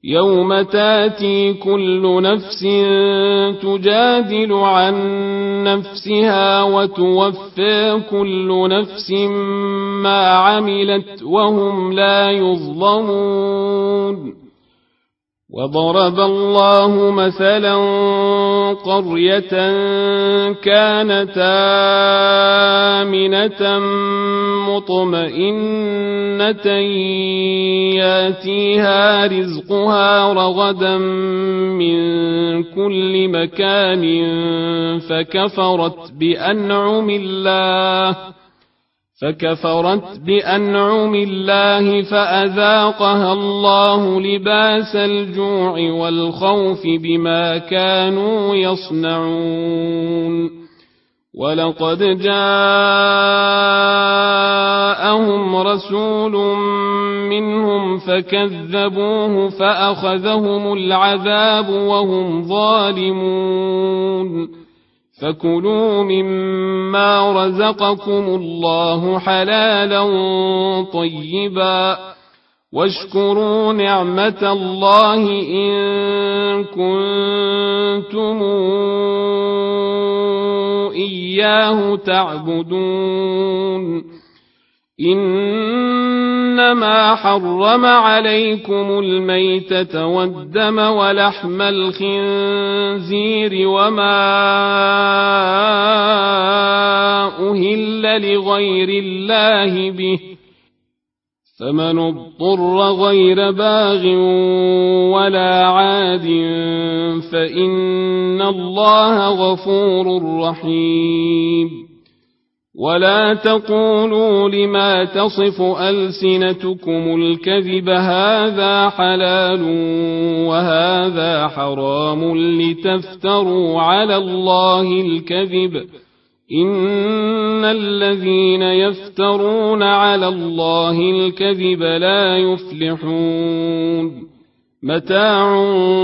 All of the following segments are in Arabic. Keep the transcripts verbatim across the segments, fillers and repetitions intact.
يوم تاتي كل نفس تجادل عن نفسها وتوفى كل نفس ما عملت وهم لا يظلمون. وضرب الله مثلا قرية كانت آمنة مطمئنة ياتيها رزقها رغدا من كل مكان فكفرت بأنعم الله فكفرت بأنعم الله فأذاقها الله لباس الجوع والخوف بما كانوا يصنعون. ولقد جاءهم رسول منهم فكذبوه فأخذهم العذاب وهم ظالمون. فكلوا مما رزقكم الله حلالا طيبا واشكروا نعمة الله إن كنتم إياه تعبدون. إنما حرم عليكم الميتة والدم ولحم الخنزير وما أهل لغير الله به فمن اضطر غير باغ ولا عاد فإن الله غفور رحيم. ولا تقولوا لما تصف ألسنتكم الكذب هذا حلال وهذا حرام لتفتروا على الله الكذب إن الذين يفترون على الله الكذب لا يفلحون. متاع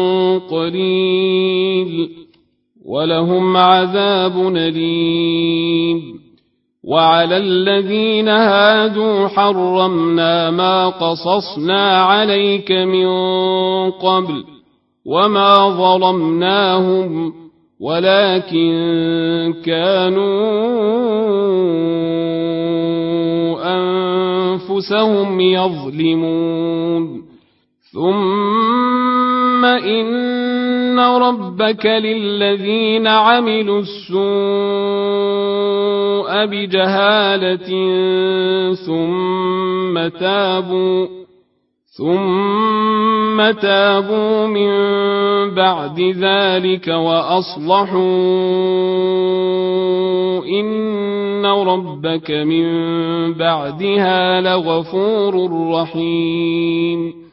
قليل ولهم عذاب أليم. وعلى الذين هادوا حرمنا ما قصصنا عليك من قبل وما ظلمناهم ولكن كانوا أنفسهم يظلمون. ثم إن ربك للذين عملوا السوء بجهالة ثم تابوا ثم تابوا من بعد ذلك وأصلحوا إن ربك من بعدها لغفور رحيم.